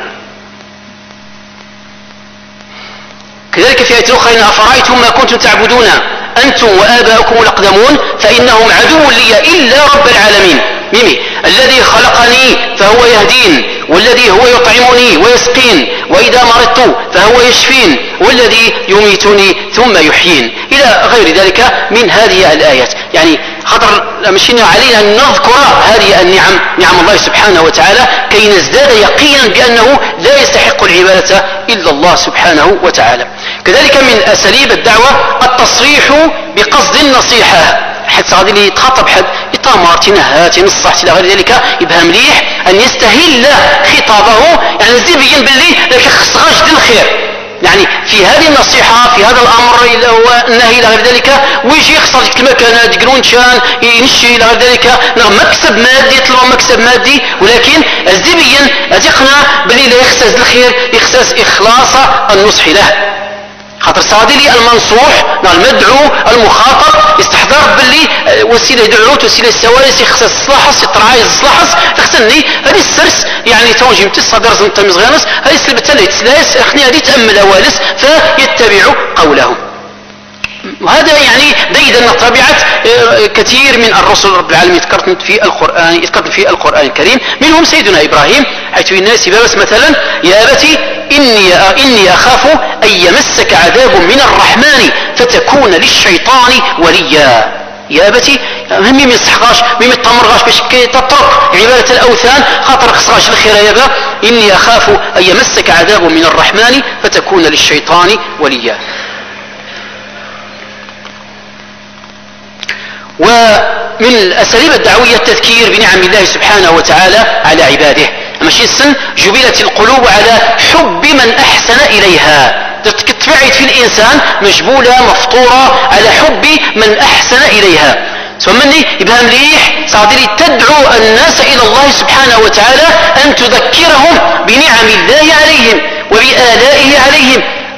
كذلك في آية أخرى: أفرأيتم ما كنتم تعبدون أنتم وآباؤكم الأقدمون فإنهم عدو لي إلا رب العالمين الذي خلقني فهو يهدين والذي هو يطعمني ويسقين وإذا مرضت فهو يشفين والذي يميتني ثم يحيين إلى غير ذلك من هذه الآيات. يعني خطر مشينا علينا أن نذكر هذه النعم، نعم الله سبحانه وتعالى، كي نزداد يقينا بأنه لا يستحق العبادة إلا الله سبحانه وتعالى. كذلك من أساليب الدعوة التصريح بقصد النصيحة. حد صادي اللي يتخاطب حد يتامر تنهى تنصح الى غير ذلك يبقى مليح ان يستهل خطابه، يعني يبين باللي لك خص غاش الخير يعني في هذه النصيحة في هذا الأمر والنهي إلى غير ذلك، ويجي يخسر ديك المكانة ديك الونشان ينشي إلى غير ذلك مكسب مادي يطلب مكسب مادي، ولكن الزبين يقنع باللي لا يخسس الخير يخسس إخلاص النصح له. خاطر صادي لي المنصوح المدعو المخاطب يستحضر باللي وسيله يدعوت وسيله السوالس يخصص صلاحس يطرعايز صلاحس تخسني هذه السرس يعني توجي متصدر زنت مزغانس هذه سلبت اللي تسلاس اخني هذه تامل اوالس فيتبعوا قولهم. وهذا يعني بيدنا طبيعة كثير من الرسل رب العالمين يذكرت في القرآن الكريم، منهم سيدنا إبراهيم حيث الناس بس مثلا: يا أبتي إني أخاف أن يمسك عذاب من الرحمن فتكون للشيطان وليا. يا أبتي هم يصحغاش مم يتمرغاش باش تترك عبادة الأوثان خاطر خصغاش الخير يا با إني أخاف أن يمسك عذاب من الرحمن فتكون للشيطان وليا. ومن الأساليب الدعوية التذكير بنعم الله سبحانه وتعالى على عباده. ماشي السن جبلت القلوب على حب من أحسن إليها، تبعت في الإنسان مجبولة مفطورة على حب من أحسن إليها. ثمني يبقى مليح صادري تدعو الناس إلى الله سبحانه وتعالى أن تذكرهم بنعم الله عليهم وبآلائه عليهم.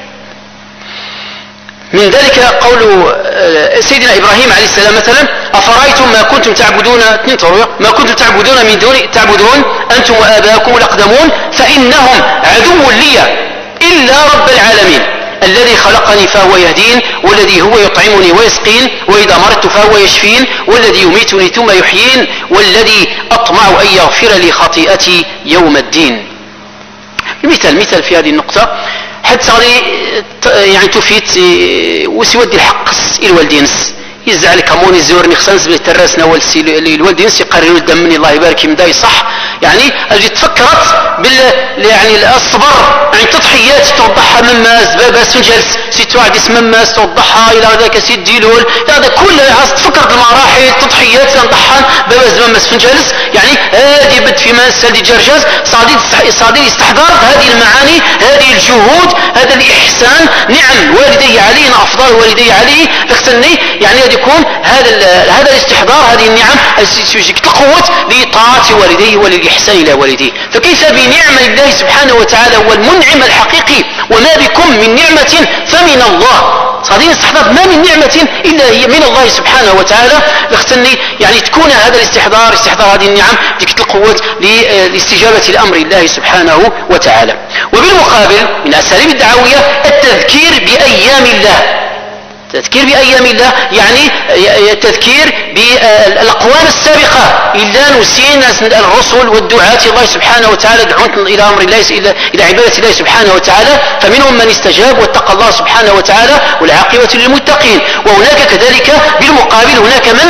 من ذلك قول سيدنا إبراهيم عليه السلام مثلا: أفرأيتم ما كنتم تعبدون من دون تعبدون أنتم وآباؤكم الأقدمون فإنهم عدو لي إلا رب العالمين الذي خلقني فهو يهدين والذي هو يطعمني ويسقين وإذا مرضت فهو يشفين والذي يميتني ثم يحيين والذي أطمع أن يغفر لي خطيئتي يوم الدين. مثال في هذه النقطة حتى يعني تفيد وسيودي الحق الوالدين يزعل كموني زورني خصنس بالتراسنا والوالدين يقرروا الدم من الله يبارك يمداي صح يعني اجي تفكرت يعني الصبر يعني تضحيات توضحها مماس باباس في الجلس سيت واحد اسم مماس توضحها الى ذاك سيد ديلول هذا كله تفكرت المراحل التضحيات تنضحها باباس مماس في الجلس يعني هذه بد في ماس هذه جرجاز صادي استحضار هذه المعاني هذه الجهود هذا الاحسان نعم والدي علي افضل والدي علي لختني يعني يكون هذا الاستحضار هذه النعم يجيك القوة لطاعة والديه وللإحسان إلى والديه فكيف بنعمة الله سبحانه وتعالى هو المنعم الحقيقي وما بكم من نعمة فمن الله صادين استحضار ما من نعمة إلا هي من الله سبحانه وتعالى لختني يعني تكون هذا استحضار هذه النعم ديك القوة لاستجابة لأمر الله سبحانه وتعالى وبالمقابل من أساليب الدعوية التذكير بأيام الله التذكير بأيام الله يعني التذكير بالأقوام السابقة إلا نسين الرسل والدعاة الله سبحانه وتعالى دعون إلى أمر الله إلى عبادة الله سبحانه وتعالى فمنهم من استجاب واتقى الله سبحانه وتعالى والعاقبة للمتقين وهناك كذلك بالمقابل هناك من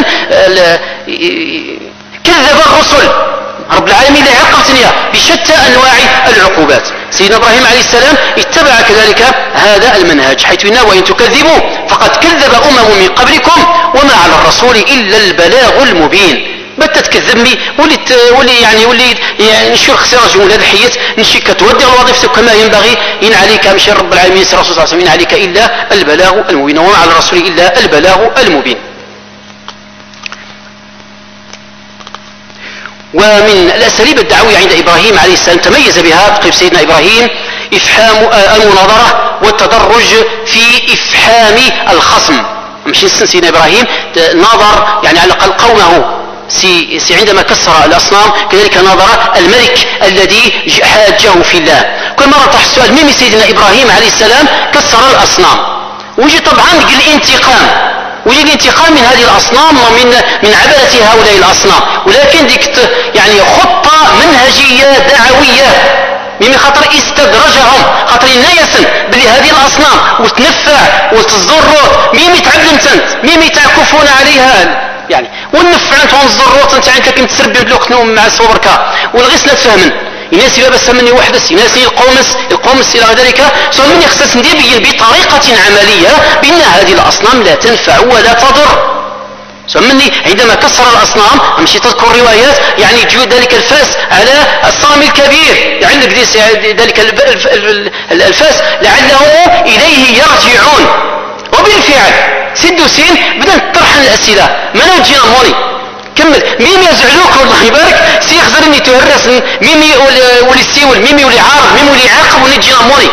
كذب الرسل رب العالمين لا عقبتني بشتى أنواع العقوبات سيدنا إبراهيم عليه السلام اتبع كذلك هذا المنهج حيث إنه وإن تكذبوا فقد كذب من قبلكم وما على الرسول إلا البلاغ المبين بت تكذبني ولي نشير خسارة جملة هذا الحيات نشي كتودي الوظيفة كما ينبغي إن عليك مشي رب العالمين الرسول صلى الله عليه وسلم إن عليك إلا البلاغ المبين وما على الرسول إلا البلاغ المبين ومن الأساليب الدعوية عند إبراهيم عليه السلام تميز بها قيب سيدنا إبراهيم إفحام المناظرة والتدرج في إفحام الخصم مش سيدنا إبراهيم ناظر يعني على الأقل قومه عندما كسر الأصنام كذلك ناظر الملك الذي حاجه في الله كل مرة طرح السؤال مين سيدنا إبراهيم عليه السلام كسر الأصنام ويجي طبعا الانتقام ويجي الانتقام من هذه الأصنام ومن عبادة هؤلاء الأصنام ولكن ديك يعني خطة منهجية دعوية مما خاطر استدرجهم خاطر ينايسن بلي هذه الأصنام وتنفع وتزروا مين يتعلمت انت مين يتعكفون عليها يعني والنفع انت ونزروت انت عندك كم تسربي بلوك نوم مع صورك والغسلة تفهمن يناسي بابا سمني وحدس يناسي القومس إلى ذلك سمني يخصص ندير بطريقة عملية بأن هذه الأصنام لا تنفع ولا تضر سمني عندما كسر الأصنام أمشي تذكر روايات يعني جود ذلك الفاس على الصنم الكبير عندك ذلك الفاس لعلهم إليه يرجعون وبالفعل سد سين بدأت تطرح الأسئلة ما نوجينا مولي كمل ميمي يزعلوك والله يبارك سيخزرني تهرس ميمي ولي السيول ميمي ولي عارض ميمي ولي عاقب ونجينا مولي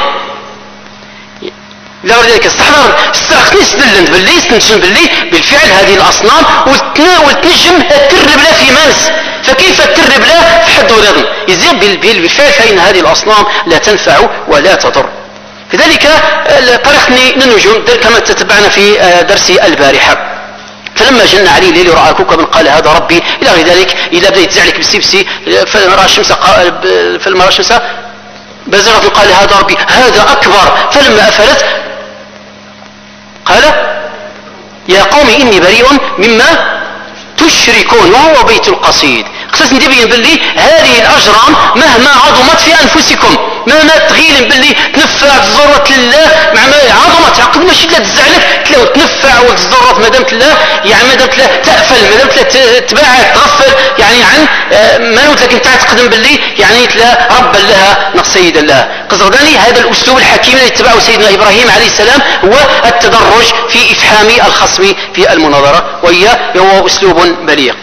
لا ذلك استحضر استرخني سدلند باللي استنشن باللي بالفعل هذه الأصنام والتنجم ترب لا في ماس فكيف ترب لا في حد ورضن يزيد بالفعل فإن هذه الأصنام لا تنفع ولا تضر كذلك طريقني للنجوم كما تتبعنا في درس البارحة فلما جن عليه الليل ورأى كوكبا قال هذا ربي إلى غير ذلك إذا بدأ يتزعلك بالسيبسي فلما رأى الشمس بزغت قال هذا ربي هذا أكبر فلما أفلت قال يا قوم إني بريء مما تشركون وهو بيت القصيد خصوصا ندبين باللي هذه الأجرام مهما عظمت في أنفسكم مهما تغيل باللي تنفع تزرت لله مع ما عظمت عقد ماشي لا تزعلك تلاو تنفع وتزرت مادامت الله يعني مادامت لا تأفل مادامت لا تباعد تغفل يعني عن ما نوت لكن تعتقد باللي يعني تلا ربا لها نقصيدا لها قصداني هذا الأسلوب الحكيم الذي اتبعه سيدنا إبراهيم عليه السلام هو التدرج في إفحام الخصم في المناظرة وهو أسلوب بليغ.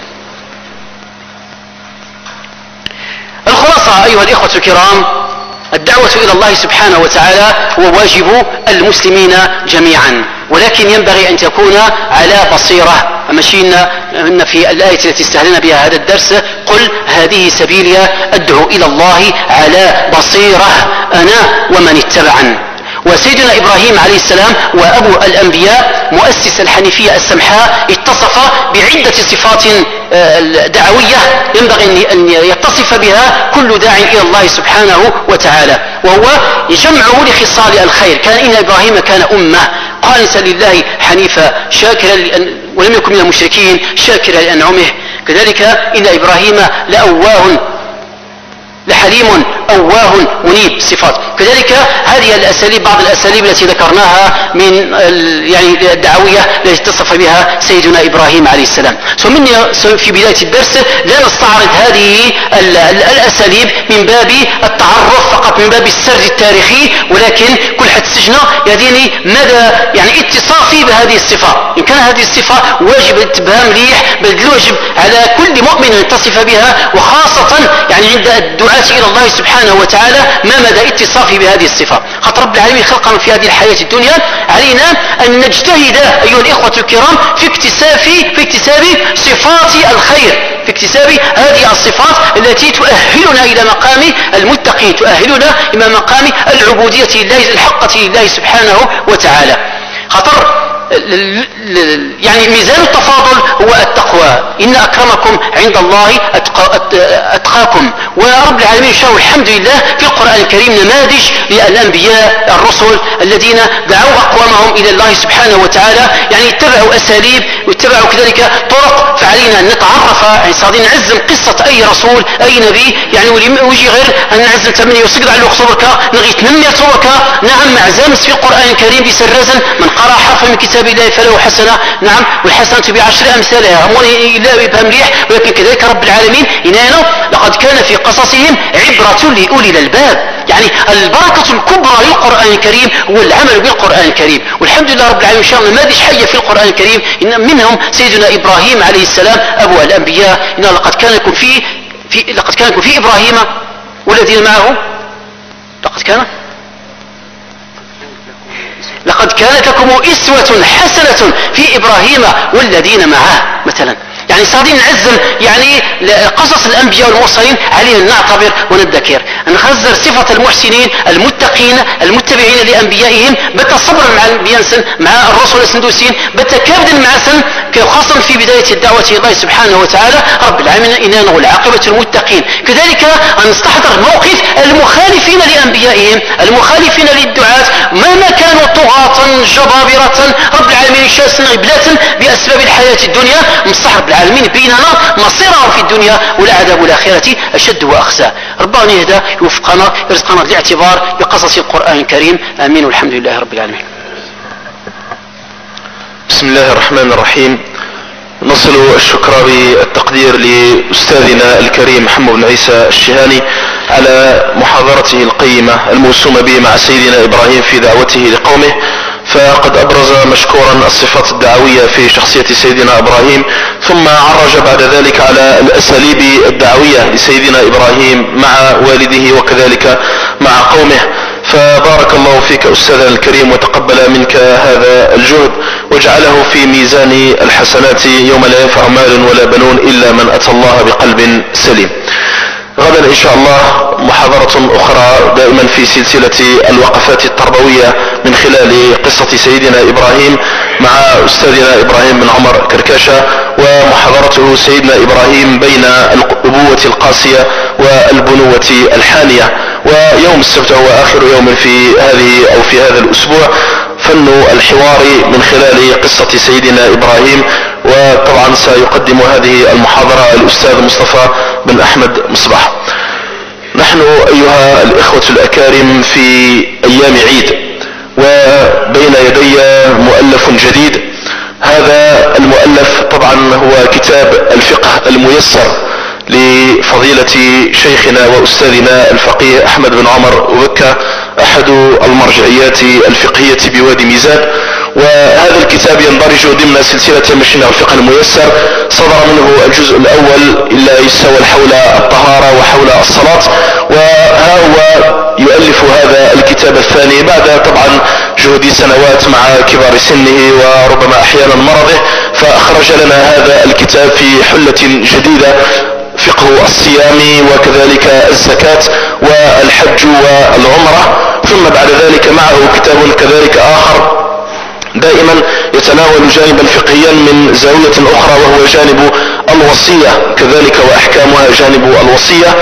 الخلاصة أيها الإخوة الكرام الدعوة إلى الله سبحانه وتعالى هو واجب المسلمين جميعا ولكن ينبغي أن تكون على بصيرة مشينا في الآية التي استهلنا بها هذا الدرس قل هذه سبيلي أدعو إلى الله على بصيرة أنا ومن اتبعني وسيدنا إبراهيم عليه السلام وأبو الأنبياء مؤسس الحنيفية السمحاء اتصف بعدة صفات دعوية ينبغي أن يتصف بها كل داع إلى الله سبحانه وتعالى وهو جمعه لخصال الخير. كان إن إبراهيم كان أمة قانتا لله حنيفا شاكرا ولم يكن من المشركين شاكرا لأنعمه. كذلك إن إبراهيم لأواه لحليم أواه منيب صفات. كذلك هذه الأساليب بعض الأساليب التي ذكرناها من يعني الدعوية التي اتصف بها سيدنا إبراهيم عليه السلام. ثم في بداية الدرس لا نستعرض هذه الأساليب من باب التعرف فقط من باب السرد التاريخي، ولكن كل حد سجنة يديني مدى يعني اتصافي بهذه الصفة. إن كان هذه الصفة واجب الاتباع مليح، بل الواجب على كل مؤمن أن يتصف بها، وخاصة يعني عند الدعاة إلى الله سبحانه وتعالى ما مدى اتصافه بهذه الصفة. خاطر رب العالمين خلقنا في هذه الحياة الدنيا، علينا أن نجتهد أيها الإخوة الكرام في اكتساب صفات الخير، في اكتساب هذه الصفات التي تؤهلنا إلى مقام المتقين، تؤهلنا إلى مقام العبودية لله الحقة لله سبحانه وتعالى. خاطر يعني ميزان التفاضل هو التقوى، إن أكرمكم عند الله أتقاكم. ورب العالمين شاء الحمد لله في القرآن الكريم نماذج للأنبياء الرسل الذين دعوا أقوامهم إلى الله سبحانه وتعالى، يعني اتبعوا أساليب واتبعوا كذلك طرق. فعلينا أن نتعرف يعني صادين نعزم قصة أي رسول أي نبي، يعني ويجي غير أن نعزم تمني وسقط على صبرك نغي تنمي صبرك. نعم معزامس في القرآن الكريم بسرزا من قرأ حرفا من كتاب الله فله حسنة، نعم والحسنة بعشر أمثالها إلا يبقى مليح. ولكن كذلك رب العالمين إنانا لقد كان في قصصهم عبرة لأولي الألباب. يعني البركة الكبرى للقرآن الكريم هو العمل بالقرآن الكريم، والحمد لله رب العالمين شاء نماذج حية في القرآن الكريم، إن منهم سيدنا إبراهيم عليه السلام أبو الأنبياء. إن لقد كان لكم في إبراهيم والذين معه لقد كانت لكم أسوة حسنة في إبراهيم والذين معه مثلا. يعني صادين نعزم يعني قصص الأنبياء والمرسلين، علينا نعتبر وندكر نخزر صفة المحسنين المتقين المتبعين لأنبيائهم بالتصبر مع البيانسن مع الرسل السندوسين بالتكابد مع سن خاصة في بداية الدعوة إلى الله سبحانه وتعالى. رب العالمين إننا والعاقبة المتقين. كذلك أن نستحضر موقف المخالفين لأنبيائهم المخالفين للدعاة مهما كانوا طغاة جبابرة. رب العالمين شاسنا عبلة بأسباب الحياة الدنيا، مستحب العالمين بيننا مصيرهم في الدنيا والعذاب الآخرة أشد وأخزى. ربنا يهدى يوفقنا يرزقنا الاعتبار بقصص القرآن الكريم. آمين والحمد لله رب العالمين. بسم الله الرحمن الرحيم. نصل الشكر بالتقدير لأستاذنا الكريم محمد بن عيسى الشهاني على محاضرته القيمة الموسومة به مع سيدنا إبراهيم في دعوته لقومه. فقد أبرز مشكورا الصفات الدعوية في شخصية سيدنا إبراهيم، ثم عرج بعد ذلك على الأساليب الدعوية لسيدنا إبراهيم مع والده وكذلك مع قومه. فبارك الله فيك أستاذنا الكريم وتقبل منك هذا الجهد وجعله في ميزان الحسنات يوم لا ينفع مال ولا بنون إلا من أتى الله بقلب سليم. غدا إن شاء الله محاضرة أخرى دائما في سلسلة الوقفات التربوية من خلال قصة سيدنا إبراهيم مع أستاذنا إبراهيم بن عمر كركاشة، ومحاضرته سيدنا إبراهيم بين الأبوة القاسية والبنوة الحانية. ويوم السبت هو آخر يوم في هذا الأسبوع فن الحوار من خلال قصة سيدنا إبراهيم. وطبعا سيقدم هذه المحاضرة الأستاذ مصطفى بن أحمد مصباح. نحن أيها الإخوة الأكارم في أيام عيد، وبين يدي مؤلف جديد. هذا المؤلف طبعا هو كتاب الفقه الميسر لفضيلة شيخنا وأستاذنا الفقيه أحمد بن عمر وبكة، أحد المرجعيات الفقهية بوادي ميزان. وهذا الكتاب يندرج ضمن سلسلة مشينا الفقه الميسر. صدر منه الجزء الأول إلا يستوى حول الطهارة وحول الصلاة، وها هو يؤلف هذا الكتاب الثاني بعد طبعا جهد سنوات مع كبار سنه وربما أحيانا مرضه، فأخرج لنا هذا الكتاب في حلة جديدة، فقه الصيام وكذلك الزكاة والحج والعمرة. ثم بعد ذلك معه كتاب كذلك آخر دائما يتناول جانبا فقهيا من زاوية أخرى وهو جانب الوصية كذلك وأحكامها جانب الوصية.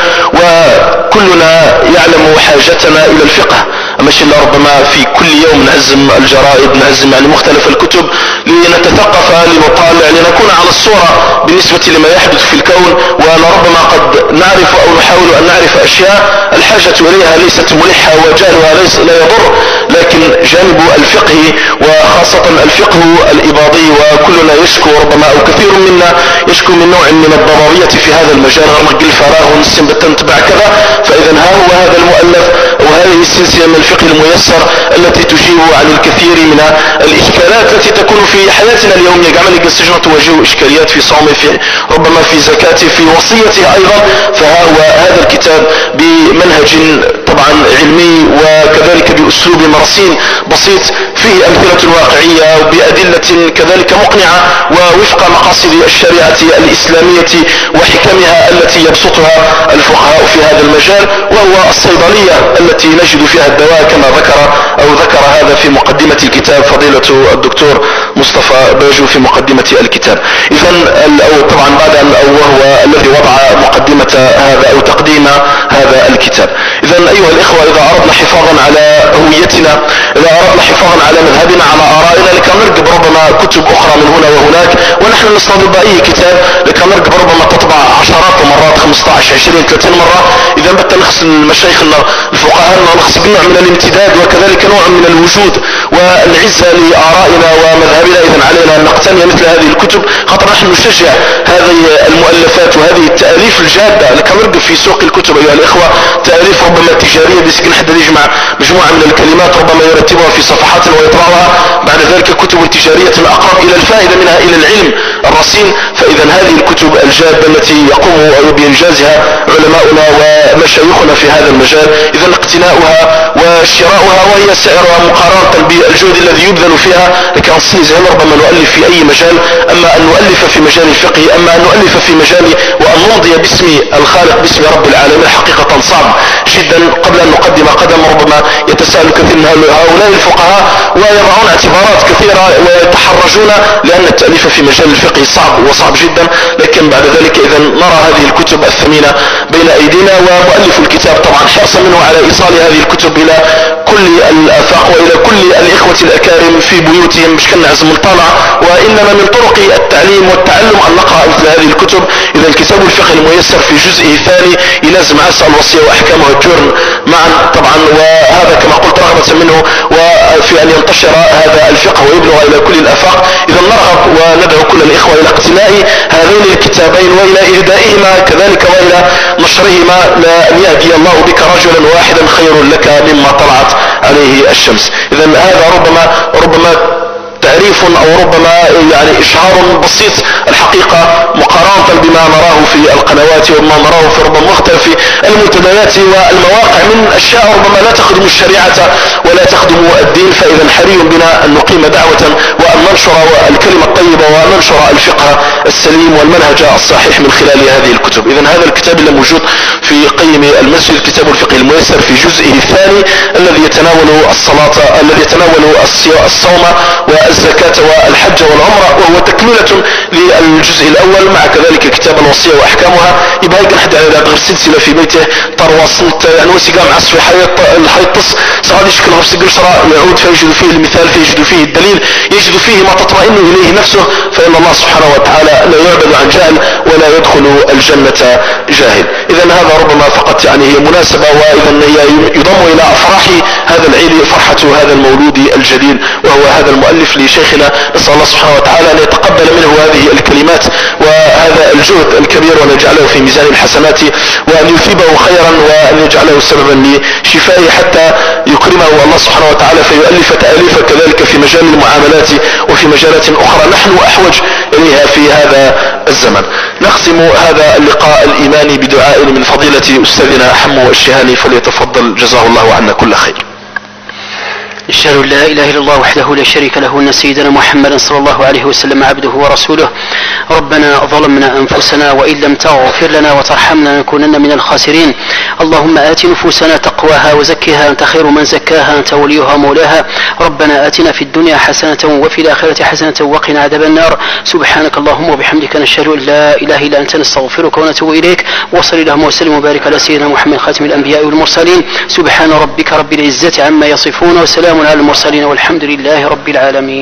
وكلنا يعلم حاجتنا إلى الفقه، مش إلا ربما في كل يوم نهزم الجرائد، نهزم يعني مختلف الكتب لنتثقف، لنطالع، لنكون على الصورة بالنسبة لما يحدث في الكون. ولربما قد نعرف أو نحاول أن نعرف أشياء الحاجة إليها ليست ملحة وجهلها لا يضر، لكن جانب الفقه وخاصة الفقه الإباضي، وكلنا يشكو ربما أو كثير منا يشكو من نوع من الضبابية في هذا المجال، غرق الفراغ ونسم بالتنتبع كذا. فإذا ها هو هذا المؤلف وهذه السلسلة من الفقه الميسر التي تجيب عن الكثير من الإشكالات التي تكون في حياتنا اليومية. قام السجن تواجه إشكاليات في صومه، في ربما في زكاته، في وصيته أيضا. فها هو هذا الكتاب بمنهج طبعا علمي وكذلك بأسلوب مرسين بسيط، فيه أمثلة واقعية وبأدلة كذلك مقنعة ووفق مقاصد الشريعة الإسلامية وحكمها التي يبسطها الفقهاء في هذا المجال، وهو الصيدلية التي نجد فيها الدواء كما ذكر هذا في مقدمة الكتاب فضيلة الدكتور مصطفى باجو في مقدمة الكتاب. إذا طبعا بعد وهو الذي وضع مقدمة هذا أو تقديم هذا الكتاب. إذا أيها الإخوة، إذا أردنا حفاظا على هويتنا، إذا أردنا حفاظا على مذهبنا، على آرائنا، لكن نرقب ربما كتب أخرى من هنا وهناك، ونحن نستضيف أي كتاب لكن نرقب ربما تطبع عشرات المرات، 15 20 30 مرة. إذا بدنا نخص مشايخنا الفقهاء نخص نوع من الامتداد وكذلك نوع من الوجود والعزة لآرائنا ومذهبنا. إذا علينا أن نقتني مثل هذه الكتب، خاطر نحن نشجع هذه المؤلفات وهذه التأليف الجادة. لكن نرقب في سوق الكتب أيها الإخوة تأليف ربما تجارية، بسكن حد يجمع مجموعة من الكلمات ربما يرتبها في صفحات ويطبعها، بعد ذلك كتب تجارية أقرب إلى الفائدة منها إلى العلم الرصين. فإذا هذه الكتب الجادة التي يقوم بإنجازها علماؤنا ومشايخنا في هذا المجال، إذا اقتناؤها وشراؤها وهي سعرها مقارنة بالجهد الذي يبذل فيها، لكن زين ربما نؤلف في أي مجال. أما أن نؤلف في مجال الفقه، أما أن نؤلف في مجال وأن نمضي باسم الخالق باسم رب العالمين حقيقة صعب جدا. قبل أن نقدم قدم ربما يتساءل كثير من هؤلاء الفقهاء ويضعون اعتبارات كثيرة ويتحرجون، لأن التأليف في مجال الفقه صعب جدا. لكن بعد ذلك إذا نرى هذه الكتب الثمينة بين أيدينا، ومؤلف الكتاب طبعا حرصا منه على إيصال هذه الكتب إلى كل الآفاق وإلى كل الإخوة الأكارم في بيوتهم، مش كنا عزم الطالع، وإنما من طرق التعليم والتعلم أن نقرأ مثل هذه الكتب. إذا الكتاب الفقه الميسر في جزئه الثاني يلازم عسى الوصية وأحكامها الجرم معا طبعا، وهذا كما قلت رغبة منه وفي أن ينتشر هذا الفقه ويبلغ إلى كل الآفاق. إذا نرغب وندعو كل الإخوة إلى اقتناء هذين الكتابين وإلى إهدائهما كذلك وإلى نشرهما، لأن يهدي الله بك رجلا واحدا خير لك مما طلعت عليه الشمس. إذا هذا ربما تعريف أو ربما يعني إشعار بسيط الحقيقة مقارنة بما نراه في القنوات وما نراه في ربما مختلف المنتديات والمواقع من أشياء ربما لا تخدم الشريعة ولا تخدم الدين. فإذا حري بنا أن نقيم دعوة وأن ننشر الكلمة الطيبة وأن ننشر الفقه السليم والمنهج الصحيح من خلال هذه الكتب. إذا هذا الكتاب اللي موجود في قيم المسجد، كتاب الفقه الميسر في جزئه الثاني الذي يتناول الصلاة، الذي يتناول الصوم والزكاة والحج والعمرة، وهو تكملة للجزء الأول مع كذلك كتاب الوصية وأحكامها. يبقى يقن حد على غير سلسلة في بيته ترواصلت يعني وسيقام عصف الحيط تص سعاد يشكل غرس قشرة يعود فيجد فيه المثال، فيجد فيه الدليل، يجد فيه ما تطمئن إليه نفسه. فإن الله سبحانه وتعالى لا يعبد عن جهل ولا يدخل الجنة جاهل. إذا هذا ربما فقط يعني هي مناسبة، وإذا هي يضم إلى أفراح هذا العيد فرحة هذا المولود الجديد وهو هذا المؤلف لشيخنا. نسأل الله سبحانه وتعالى أن يتقبل منه هذه الكلمات وهذا الجهد الكبير، وأن يجعله في ميزان الحسنات، وأن يثيبه خيرا، وأن يجعله سببا لشفائه حتى يكرمه الله سبحانه وتعالى فيؤلف تأليف كذلك في مجال المعاملات وفي مجالات أخرى نحن أحوج إليها في هذا الزمن. نختم هذا اللقاء الإيماني بدعاء من فضيلة أستاذنا حمو الشهاني، فليتفضل جزاه الله عنا كل خير. أشهد أن لا إله إلا الله وحده لا شريك له أن سيدنا محمدا صلى الله عليه وسلم عبده ورسوله. ربنا ظلمنا أنفسنا وإن لم تغفر لنا وترحمنا لنكونن من الخاسرين. اللهم آت نفوسنا تقواها وزكها أنت خير من زكاها أنت وليها مولاها. ربنا آتنا في الدنيا حسنة وفي الآخرة حسنة وقنا عذاب النار. سبحانك اللهم وبحمدك نشهد أن لا إله إلا أنت نستغفرك ونتوب إليك. وصل اللهم وسلم وبارك على سيدنا محمد خاتم الأنبياء والمرسلين. سبحان ربك رب العزة عما يصفون وسلام على المرسلين والحمد لله رب العالمين.